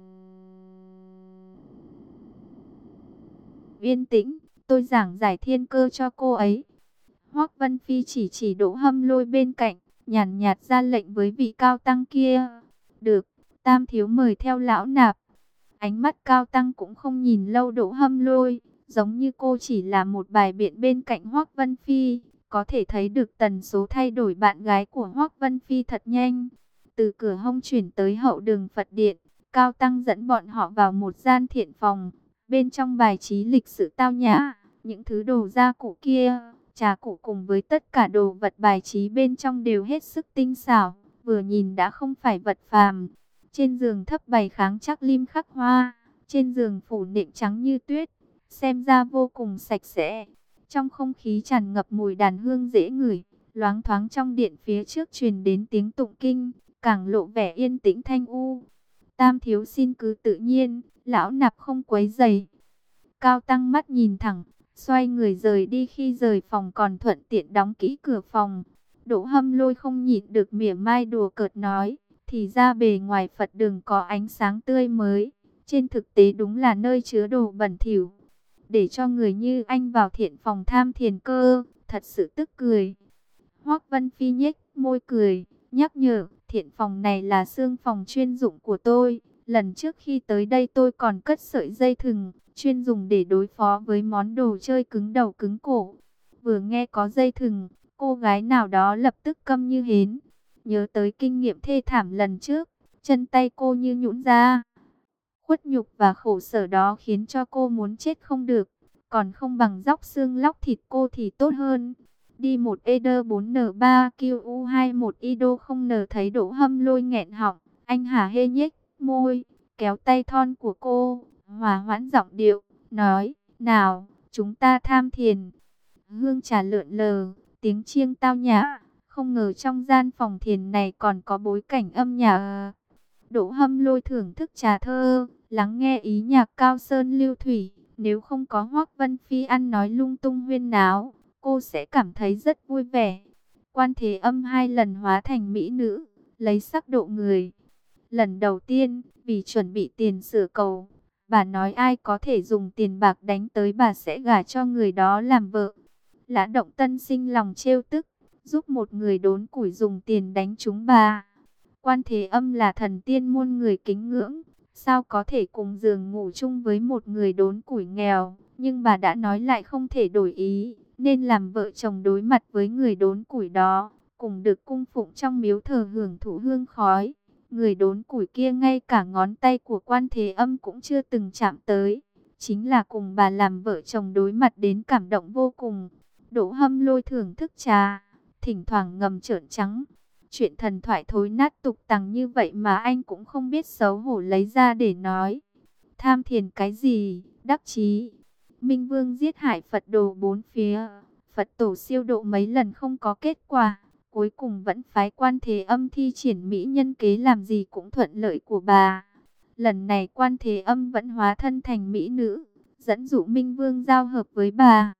yên tĩnh, tôi giảng giải thiên cơ cho cô ấy. Hoắc Vân Phi chỉ chỉ Đỗ Hâm Lôi bên cạnh, nhàn nhạt ra lệnh với vị cao tăng kia. Được, Tam thiếu mời theo lão nạp. Ánh mắt cao tăng cũng không nhìn lâu Đỗ Hâm Lôi, giống như cô chỉ là một bài biện bên cạnh Hoắc Vân Phi. Có thể thấy được tần số thay đổi bạn gái của Hoắc Vân Phi thật nhanh. Từ cửa hông chuyển tới hậu đường Phật điện, cao tăng dẫn bọn họ vào một gian thiện phòng. Bên trong bài trí lịch sự tao nhã, những thứ đồ gia cụ kia, trà cụ cùng với tất cả đồ vật bài trí bên trong đều hết sức tinh xảo, vừa nhìn đã không phải vật phàm. Trên giường thấp bày kháng chắc lim khắc hoa, trên giường phủ nệm trắng như tuyết, xem ra vô cùng sạch sẽ. Trong không khí tràn ngập mùi đàn hương dễ ngửi, loáng thoáng trong điện phía trước truyền đến tiếng tụng kinh, càng lộ vẻ yên tĩnh thanh u. Tam thiếu xin cứ tự nhiên, lão nạp không quấy rầy. Cao tăng mắt nhìn thẳng, xoay người rời đi, khi rời phòng còn thuận tiện đóng kỹ cửa phòng. Đỗ Hâm Lôi không nhịn được mỉa mai đùa cợt nói, thì ra bề ngoài Phật đường có ánh sáng tươi mới, trên thực tế đúng là nơi chứa đồ bẩn thỉu. Để cho người như anh vào thiện phòng tham thiền cơ, thật sự tức cười. Hoắc Vân Phi nhếch môi cười, nhắc nhở, thiện phòng này là xương phòng chuyên dụng của tôi. Lần trước khi tới đây tôi còn cất sợi dây thừng, chuyên dùng để đối phó với món đồ chơi cứng đầu cứng cổ. Vừa nghe có dây thừng, cô gái nào đó lập tức câm như hến. Nhớ tới kinh nghiệm thê thảm lần trước, chân tay cô như nhũn ra. Khuất nhục và khổ sở đó khiến cho cô muốn chết không được, còn không bằng róc xương lóc thịt cô thì tốt hơn. Đi một E D bốn N ba Q U hai một I D O không N. Thấy Đỗ Hâm Lôi nghẹn họng, anh hả hê nhếch môi, kéo tay thon của cô, hòa hoãn giọng điệu, nói, nào, chúng ta tham thiền. Hương trà lượn lờ, tiếng chiêng tao nhã, không ngờ trong gian phòng thiền này còn có bối cảnh âm nhạc. Đỗ Hâm Lôi thưởng thức trà thơ, lắng nghe ý nhạc cao sơn lưu thủy. Nếu không có Hoắc Vân Phi ăn nói lung tung huyên náo, cô sẽ cảm thấy rất vui vẻ. Quan Thế Âm hai lần hóa thành mỹ nữ, lấy sắc độ người. Lần đầu tiên, vì chuẩn bị tiền sửa cầu, bà nói ai có thể dùng tiền bạc đánh tới bà sẽ gả cho người đó làm vợ. Lã Động Tân sinh lòng trêu tức, giúp một người đốn củi dùng tiền đánh trúng bà. Quan Thế Âm là thần tiên muôn người kính ngưỡng, sao có thể cùng giường ngủ chung với một người đốn củi nghèo. Nhưng bà đã nói lại không thể đổi ý, nên làm vợ chồng đối mặt với người đốn củi đó, cùng được cung phụng trong miếu thờ hưởng thụ hương khói. Người đốn củi kia ngay cả ngón tay của Quan Thế Âm cũng chưa từng chạm tới, chính là cùng bà làm vợ chồng đối mặt đến cảm động vô cùng. Đỗ Hâm Lôi thưởng thức trà, thỉnh thoảng ngầm trợn trắng. Chuyện thần thoại thối nát tục tằng như vậy mà anh cũng không biết xấu hổ lấy ra để nói. Tham thiền cái gì, đắc chí. Minh Vương giết hại Phật đồ bốn phía, Phật tổ siêu độ mấy lần không có kết quả, cuối cùng vẫn phái Quan Thế Âm thi triển mỹ nhân kế, làm gì cũng thuận lợi của bà. Lần này Quan Thế Âm vẫn hóa thân thành mỹ nữ, dẫn dụ Minh Vương giao hợp với bà.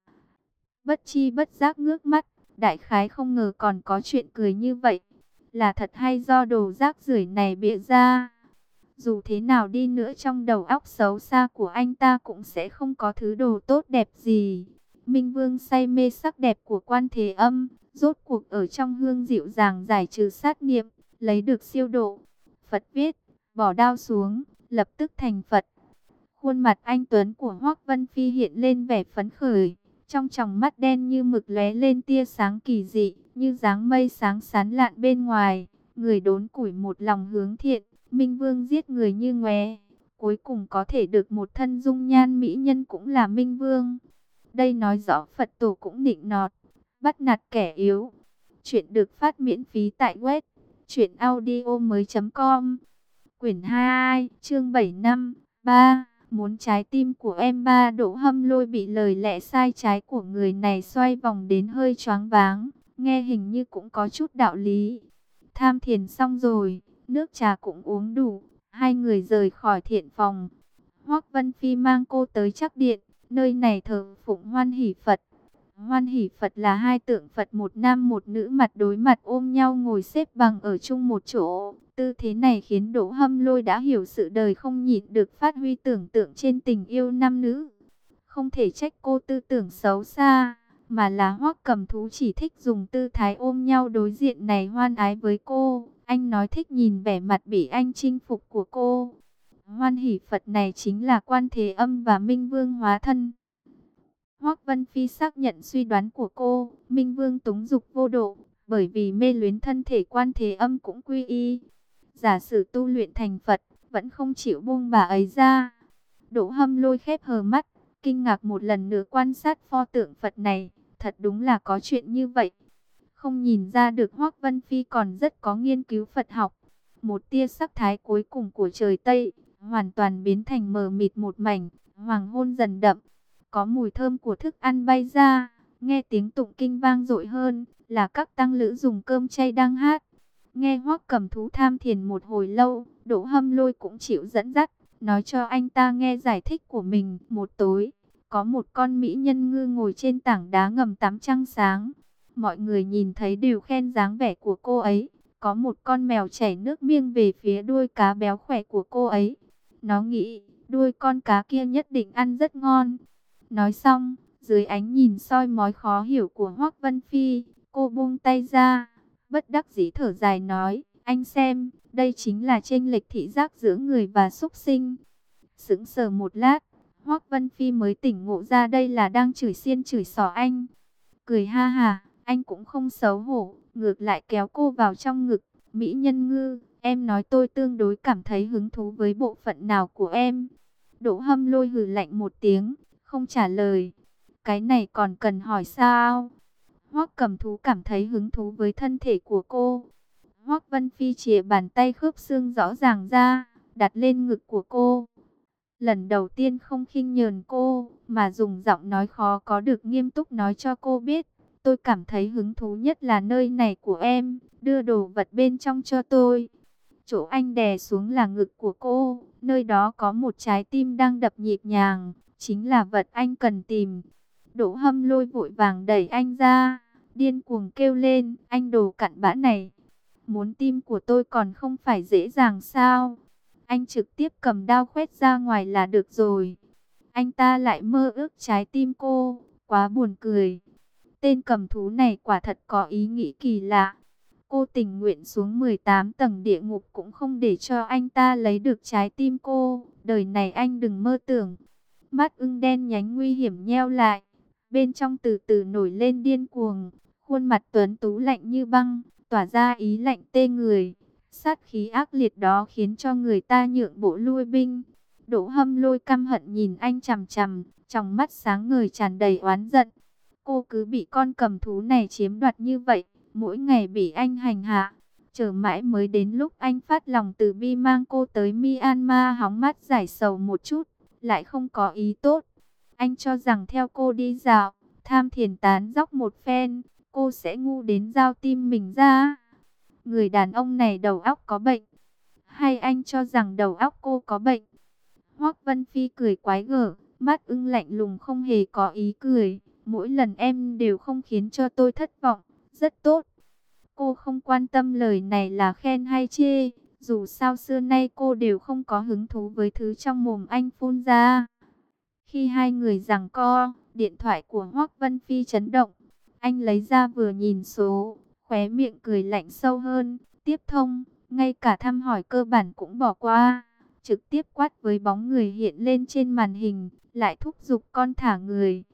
Bất chi bất giác ngước mắt, đại khái không ngờ còn có chuyện cười như vậy. Là thật hay do đồ rác rưởi này bịa ra? Dù thế nào đi nữa, trong đầu óc xấu xa của anh ta cũng sẽ không có thứ đồ tốt đẹp gì. Minh Vương say mê sắc đẹp của Quan Thế Âm, rốt cuộc ở trong hương dịu dàng giải trừ sát niệm, lấy được siêu độ. Phật viết, bỏ đao xuống, lập tức thành Phật. Khuôn mặt anh tuấn của Hoắc Vân Phi hiện lên vẻ phấn khởi, Trong tròng mắt đen như mực lóe lên tia sáng kỳ dị, như dáng mây sáng sán lạn bên ngoài. Người đốn củi một lòng hướng thiện, Minh Vương giết người như ngoé, cuối cùng có thể được một thân dung nhan mỹ nhân cũng là Minh Vương. Đây nói rõ Phật tổ cũng nịnh nọt, bắt nạt kẻ yếu. Chuyện được phát miễn phí tại web truyện audio mới chấm com. Quyển hai, chương bảy năm, ba. Muốn trái tim của em ba. Đỗ Hâm Lôi bị lời lẽ sai trái của người này xoay vòng đến hơi choáng váng, nghe hình như cũng có chút đạo lý. Tham thiền xong rồi, nước trà cũng uống đủ, hai người rời khỏi thiện phòng. Hoắc Vân Phi mang cô tới Trắc Điện, nơi này thờ phụng Hoan Hỷ Phật. Hoan Hỷ Phật là hai tượng Phật một nam một nữ mặt đối mặt ôm nhau ngồi xếp bằng ở chung một chỗ. Tư thế này khiến Đỗ Hâm Lôi đã hiểu sự đời không nhịn được phát huy tưởng tượng trên tình yêu nam nữ. Không thể trách cô tư tưởng xấu xa, mà là Hoắc Cầm Thú chỉ thích dùng tư thái ôm nhau đối diện này hoan ái với cô. Anh nói thích nhìn vẻ mặt bị anh chinh phục của cô. Hoan Hỷ Phật này chính là Quan Thế Âm và Minh Vương hóa thân. Hoắc Vân Phi xác nhận suy đoán của cô, Minh Vương túng dục vô độ, bởi vì mê luyến thân thể Quan Thế Âm cũng quy y. Giả sử tu luyện thành Phật, vẫn không chịu buông bà ấy ra. Đỗ Hâm Lôi khép hờ mắt, kinh ngạc một lần nữa quan sát pho tượng Phật này, thật đúng là có chuyện như vậy. Không nhìn ra được Hoắc Vân Phi còn rất có nghiên cứu Phật học. Một tia sắc thái cuối cùng của trời Tây, hoàn toàn biến thành mờ mịt một mảnh, hoàng hôn dần đậm. Có mùi thơm của thức ăn bay ra, nghe tiếng tụng kinh vang dội hơn, là các tăng lữ dùng cơm chay đang hát. Nghe Hoắc Cầm Thú tham thiền một hồi lâu, Đỗ Hâm Lôi cũng chịu dẫn dắt, nói cho anh ta nghe giải thích của mình. Một tối, có một con mỹ nhân ngư ngồi trên tảng đá ngầm tắm trăng sáng. Mọi người nhìn thấy đều khen dáng vẻ của cô ấy. Có một con mèo chảy nước miêng về phía đuôi cá béo khỏe của cô ấy. Nó nghĩ, đuôi con cá kia nhất định ăn rất ngon. Nói xong, dưới ánh nhìn soi mói khó hiểu của Hoắc Vân Phi, cô buông tay ra, bất đắc dĩ thở dài nói, anh xem, đây chính là chênh lệch thị giác giữa người và súc sinh. Sững sờ một lát, Hoắc Vân Phi mới tỉnh ngộ ra đây là đang chửi xiên chửi xỏ anh. Cười ha ha, anh cũng không xấu hổ, ngược lại kéo cô vào trong ngực. Mỹ nhân ngư, em nói tôi tương đối cảm thấy hứng thú với bộ phận nào của em. Đỗ Hâm Lôi hừ lạnh một tiếng, không trả lời. Cái này còn cần hỏi sao? Hoắc Cầm Thú cảm thấy hứng thú với thân thể của cô. Hoắc Vân Phi chìa bàn tay khớp xương rõ ràng ra, đặt lên ngực của cô. Lần đầu tiên không khinh nhờn cô, mà dùng giọng nói khó có được nghiêm túc nói cho cô biết. Tôi cảm thấy hứng thú nhất là nơi này của em, đưa đồ vật bên trong cho tôi. Chỗ anh đè xuống là ngực của cô, nơi đó có một trái tim đang đập nhịp nhàng, chính là vật anh cần tìm. Đỗ Hâm Lôi vội vàng đẩy anh ra, điên cuồng kêu lên, anh đồ cặn bã này. Muốn tim của tôi còn không phải dễ dàng sao? Anh trực tiếp cầm đao khoét ra ngoài là được rồi. Anh ta lại mơ ước trái tim cô, quá buồn cười. Tên cầm thú này quả thật có ý nghĩ kỳ lạ. Cô tình nguyện xuống mười tám tầng địa ngục cũng không để cho anh ta lấy được trái tim cô. Đời này anh đừng mơ tưởng. Mắt ưng đen nhánh nguy hiểm nheo lại. Bên trong từ từ nổi lên điên cuồng. Khuôn mặt tuấn tú lạnh như băng, tỏa ra ý lạnh tê người. Sát khí ác liệt đó khiến cho người ta nhượng bộ lui binh. Đỗ Hâm Lôi căm hận nhìn anh chằm chằm, trong mắt sáng ngời tràn đầy oán giận. Cô cứ bị con cầm thú này chiếm đoạt như vậy, mỗi ngày bị anh hành hạ. Chờ mãi mới đến lúc anh phát lòng từ bi mang cô tới Myanmar hóng mát giải sầu một chút, lại không có ý tốt. Anh cho rằng theo cô đi dạo, tham thiền tán dóc một phen, cô sẽ ngu đến giao tim mình ra. Người đàn ông này đầu óc có bệnh, hay anh cho rằng đầu óc cô có bệnh? Hoắc Vân Phi cười quái gở, mắt ưng lạnh lùng không hề có ý cười. Mỗi lần em đều không khiến cho tôi thất vọng, rất tốt. Cô không quan tâm lời này là khen hay chê, dù sao xưa nay cô đều không có hứng thú với thứ trong mồm anh phun ra. Khi hai người giằng co, điện thoại của Hoắc Vân Phi chấn động. Anh lấy ra vừa nhìn số, khóe miệng cười lạnh sâu hơn, tiếp thông, ngay cả thăm hỏi cơ bản cũng bỏ qua. Trực tiếp quát với bóng người hiện lên trên màn hình, lại thúc giục con thả người.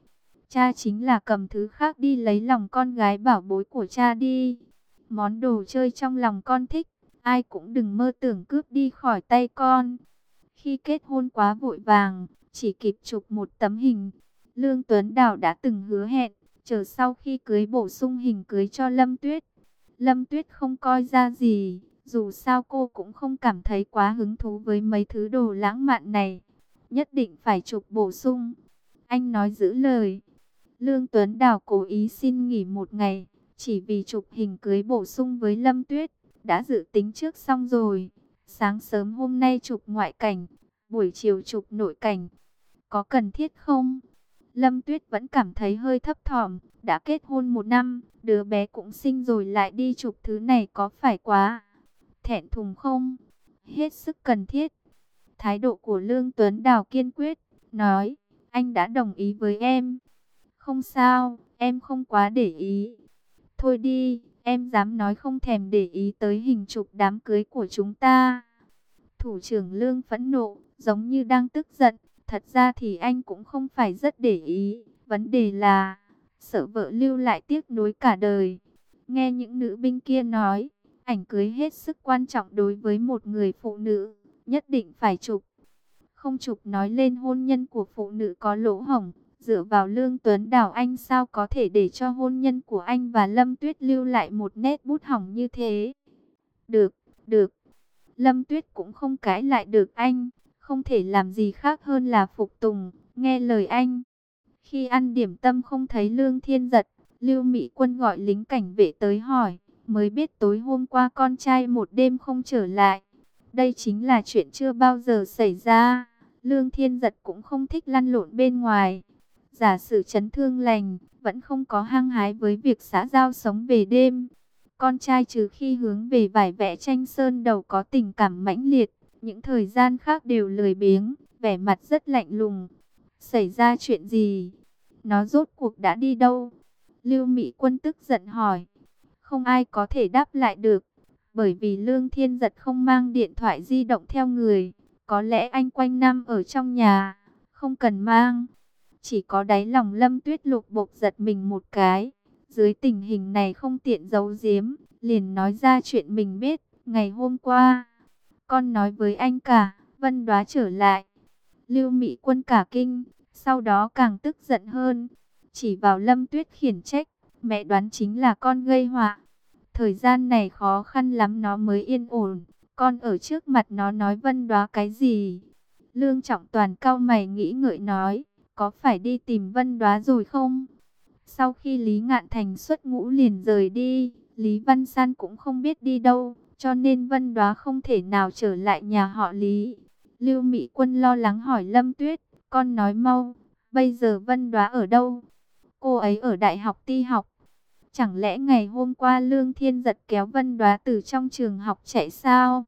Cha chính là cầm thứ khác đi lấy lòng con gái bảo bối của cha đi. Món đồ chơi trong lòng con thích, ai cũng đừng mơ tưởng cướp đi khỏi tay con. Khi kết hôn quá vội vàng, chỉ kịp chụp một tấm hình. Lương Tuấn Đào đã từng hứa hẹn, chờ sau khi cưới bổ sung hình cưới cho Lâm Tuyết. Lâm Tuyết không coi ra gì, dù sao cô cũng không cảm thấy quá hứng thú với mấy thứ đồ lãng mạn này. Nhất định phải chụp bổ sung. Anh nói giữ lời. Lương Tuấn Đào cố ý xin nghỉ một ngày, chỉ vì chụp hình cưới bổ sung với Lâm Tuyết. Đã dự tính trước xong rồi. Sáng sớm hôm nay chụp ngoại cảnh, buổi chiều chụp nội cảnh. Có cần thiết không? Lâm Tuyết vẫn cảm thấy hơi thấp thỏm. Đã kết hôn một năm, đứa bé cũng sinh rồi lại đi chụp thứ này có phải quá thẹn thùng không? Hết sức cần thiết. Thái độ của Lương Tuấn Đào kiên quyết, nói, anh đã đồng ý với em. Không sao, em không quá để ý. Thôi đi, em dám nói không thèm để ý tới hình chụp đám cưới của chúng ta. Thủ trưởng Lương phẫn nộ, giống như đang tức giận. Thật ra thì anh cũng không phải rất để ý. Vấn đề là, sợ vợ lưu lại tiếc nuối cả đời. Nghe những nữ binh kia nói, ảnh cưới hết sức quan trọng đối với một người phụ nữ. Nhất định phải chụp. Không chụp nói lên hôn nhân của phụ nữ có lỗ hổng. Dựa vào Lương Tuấn Đào anh sao có thể để cho hôn nhân của anh và Lâm Tuyết lưu lại một nét bút hỏng như thế. Được, được. Lâm Tuyết cũng không cãi lại được anh. Không thể làm gì khác hơn là phục tùng, nghe lời anh. Khi ăn điểm tâm không thấy Lương Thiên Giật, Lưu Mỹ Quân gọi lính cảnh vệ tới hỏi. Mới biết tối hôm qua con trai một đêm không trở lại. Đây chính là chuyện chưa bao giờ xảy ra. Lương Thiên Giật cũng không thích lăn lộn bên ngoài. Giả sử chấn thương lành, vẫn không có hăng hái với việc xã giao sống về đêm. Con trai trừ khi hướng về vải vẽ tranh sơn đầu có tình cảm mãnh liệt, những thời gian khác đều lười biếng, vẻ mặt rất lạnh lùng. Xảy ra chuyện gì? Nó rốt cuộc đã đi đâu? Lưu Mỹ Quân tức giận hỏi. Không ai có thể đáp lại được, bởi vì Lương Thiên Giật không mang điện thoại di động theo người. Có lẽ anh quanh năm ở trong nhà, không cần mang. Chỉ có đáy lòng Lâm Tuyết lục bộc giật mình một cái. Dưới tình hình này không tiện giấu giếm, liền nói ra chuyện mình biết. Ngày hôm qua, con nói với anh cả, Vân Đoá trở lại. Lưu Mỹ Quân cả kinh, sau đó càng tức giận hơn. Chỉ vào Lâm Tuyết khiển trách, mẹ đoán chính là con gây họa. Thời gian này khó khăn lắm nó mới yên ổn. Con ở trước mặt nó nói Vân Đoá cái gì? Lương Trọng Toàn cau mày nghĩ ngợi nói, có phải đi tìm Vân Đoá rồi không? Sau khi Lý Ngạn Thành xuất ngũ liền rời đi, Lý Văn San cũng không biết đi đâu, cho nên Vân Đoá không thể nào trở lại nhà họ Lý. Lưu Mỹ Quân lo lắng hỏi Lâm Tuyết, con nói mau, bây giờ Vân Đoá ở đâu? Cô ấy ở Đại học Ti học. Chẳng lẽ ngày hôm qua Lương Thiên Giật kéo Vân Đoá từ trong trường học chạy sao?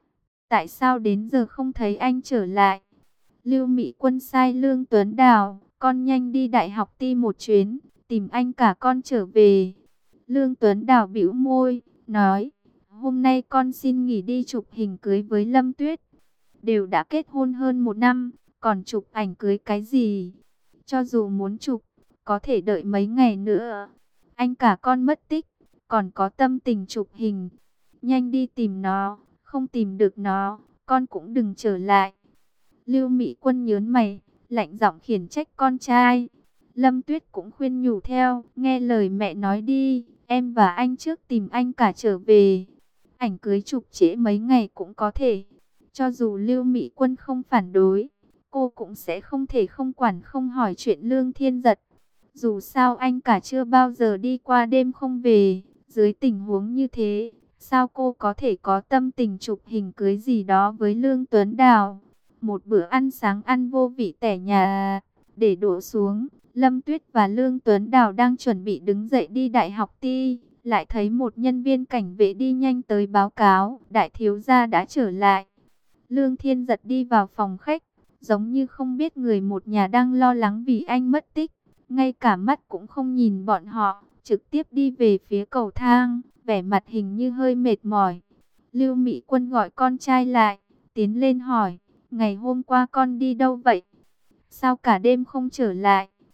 Tại sao đến giờ không thấy anh trở lại? Lưu Mỹ Quân sai Lương Tuấn Đào, con nhanh đi Đại học Ti một chuyến, tìm anh cả con trở về. Lương Tuấn Đào bĩu môi, nói, hôm nay con xin nghỉ đi chụp hình cưới với Lâm Tuyết. Đều đã kết hôn hơn một năm, còn chụp ảnh cưới cái gì? Cho dù muốn chụp, có thể đợi mấy ngày nữa. Anh cả con mất tích, còn có tâm tình chụp hình. Nhanh đi tìm nó, không tìm được nó, con cũng đừng trở lại. Lưu Mỹ Quân nhớn mày, lạnh giọng khiển trách con trai. Lâm Tuyết cũng khuyên nhủ theo, nghe lời mẹ nói đi, em và anh trước tìm anh cả trở về. Ảnh cưới chụp trễ mấy ngày cũng có thể. Cho dù Lưu Mỹ Quân không phản đối, cô cũng sẽ không thể không quản không hỏi chuyện Lương Thiên Giật. Dù sao anh cả chưa bao giờ đi qua đêm không về, dưới tình huống như thế, sao cô có thể có tâm tình chụp hình cưới gì đó với Lương Tuấn Đào. Một bữa ăn sáng ăn vô vị tẻ nhà, để đổ xuống, Lâm Tuyết và Lương Tuấn Đào đang chuẩn bị đứng dậy đi Đại học Ti, lại thấy một nhân viên cảnh vệ đi nhanh tới báo cáo, đại thiếu gia đã trở lại. Lương Thiên Giật đi vào phòng khách, giống như không biết người một nhà đang lo lắng vì anh mất tích, ngay cả mắt cũng không nhìn bọn họ, trực tiếp đi về phía cầu thang, vẻ mặt hình như hơi mệt mỏi. Lưu Mỹ Quân gọi con trai lại, tiến lên hỏi, ngày hôm qua con đi đâu vậy? Sao cả đêm không trở lại?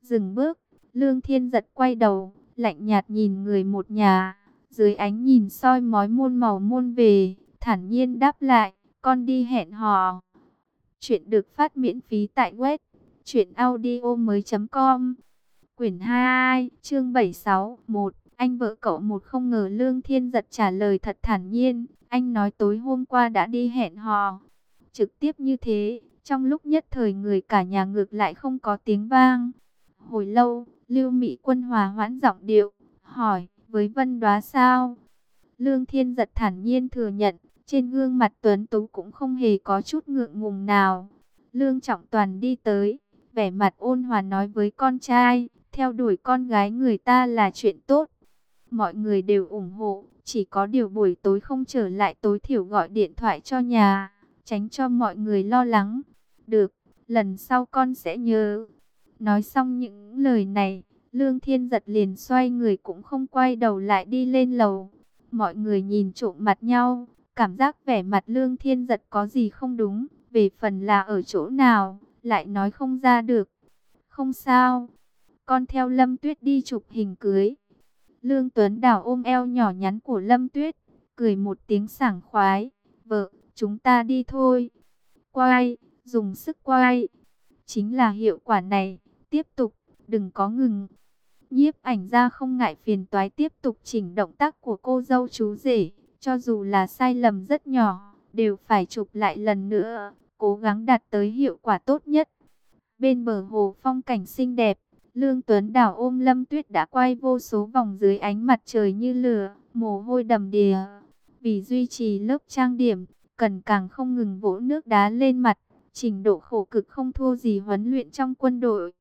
Dừng bước, Lương Thiên Giật quay đầu, lạnh nhạt nhìn người một nhà, dưới ánh nhìn soi mói muôn màu muôn về, thản nhiên đáp lại, con đi hẹn hò. Chuyện được phát miễn phí tại web truyện audio mới chấm com. Quyển hai, chương bảy mươi sáu, một, anh vợ cậu một. Không ngờ Lương Thiên Giật trả lời thật thản nhiên, anh nói tối hôm qua đã đi hẹn hò. Trực tiếp như thế, trong lúc nhất thời người cả nhà ngược lại không có tiếng vang. Hồi lâu, Lưu Mỹ Quân hòa hoãn giọng điệu, hỏi, với Vân Đoá sao? Lương Thiên Giật thản nhiên thừa nhận, trên gương mặt tuấn tú cũng không hề có chút ngượng ngùng nào. Lương Trọng Toàn đi tới, vẻ mặt ôn hòa nói với con trai, theo đuổi con gái người ta là chuyện tốt. Mọi người đều ủng hộ, chỉ có điều buổi tối không trở lại tối thiểu gọi điện thoại cho nhà, tránh cho mọi người lo lắng. Được, lần sau con sẽ nhớ. Nói xong những lời này, Lương Thiên Giật liền xoay người cũng không quay đầu lại đi lên lầu. Mọi người nhìn trộm mặt nhau, cảm giác vẻ mặt Lương Thiên Giật có gì không đúng, về phần là ở chỗ nào, lại nói không ra được. Không sao, con theo Lâm Tuyết đi chụp hình cưới. Lương Tuấn Đào ôm eo nhỏ nhắn của Lâm Tuyết, cười một tiếng sảng khoái. Vợ, chúng ta đi thôi. Quay, dùng sức quay. Chính là hiệu quả này, tiếp tục, đừng có ngừng. Nhiếp ảnh ra không ngại phiền toái tiếp tục chỉnh động tác của cô dâu chú rể. Cho dù là sai lầm rất nhỏ, đều phải chụp lại lần nữa, cố gắng đạt tới hiệu quả tốt nhất. Bên bờ hồ phong cảnh xinh đẹp, Lương Tuấn Đào ôm Lâm Tuyết đã quay vô số vòng dưới ánh mặt trời như lửa, mồ hôi đầm đìa. Vì duy trì lớp trang điểm, cần càng không ngừng vỗ nước đá lên mặt, trình độ khổ cực không thua gì huấn luyện trong quân đội.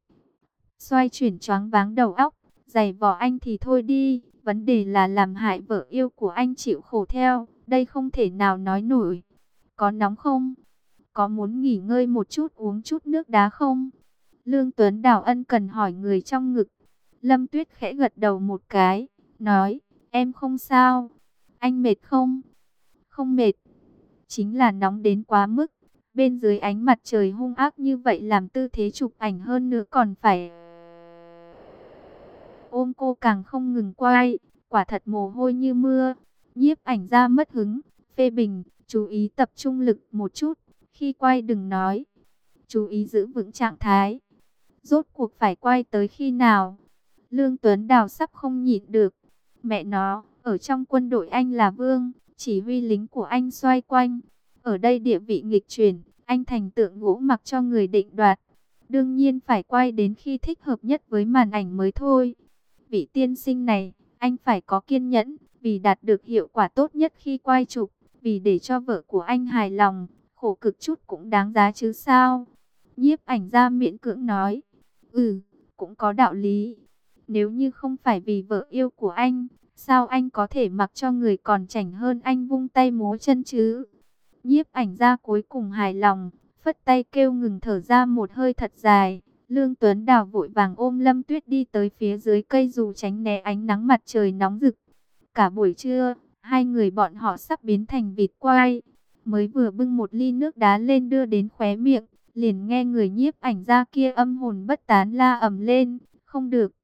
Xoay chuyển choáng váng đầu óc, giày vò anh thì thôi đi, vấn đề là làm hại vợ yêu của anh chịu khổ theo, đây không thể nào nói nổi. Có nóng không? Có muốn nghỉ ngơi một chút uống chút nước đá không? Lương Tuấn Đào ân cần hỏi người trong ngực. Lâm Tuyết khẽ gật đầu một cái, nói, em không sao. Anh mệt không? Không mệt, chính là nóng đến quá mức. Bên dưới ánh mặt trời hung ác như vậy làm tư thế chụp ảnh hơn nữa còn phải ôm cô càng không ngừng quay, quả thật mồ hôi như mưa. Nhiếp ảnh ra mất hứng, phê bình, chú ý tập trung lực một chút, khi quay đừng nói, chú ý giữ vững trạng thái. Rốt cuộc phải quay tới khi nào? Lương Tuấn Đào sắp không nhịn được. Mẹ nó, ở trong quân đội anh là vương, chỉ huy lính của anh xoay quanh. Ở đây địa vị nghịch chuyển, anh thành tượng gỗ mặc cho người định đoạt. Đương nhiên phải quay đến khi thích hợp nhất với màn ảnh mới thôi. Vị tiên sinh này, anh phải có kiên nhẫn, vì đạt được hiệu quả tốt nhất khi quay chụp, vì để cho vợ của anh hài lòng, khổ cực chút cũng đáng giá chứ sao? Nhiếp ảnh ra miễn cưỡng nói, ừ, cũng có đạo lý. Nếu như không phải vì vợ yêu của anh, sao anh có thể mặc cho người còn chảnh hơn anh vung tay múa chân chứ? Nhiếp ảnh ra cuối cùng hài lòng, phất tay kêu ngừng, thở ra một hơi thật dài. Lương Tuấn Đào vội vàng ôm Lâm Tuyết đi tới phía dưới cây dù tránh né ánh nắng mặt trời nóng rực. Cả buổi trưa, hai người bọn họ sắp biến thành vịt quay. Mới vừa bưng một ly nước đá lên đưa đến khóe miệng, liền nghe người nhiếp ảnh ra kia âm hồn bất tán la ầm lên. Không được,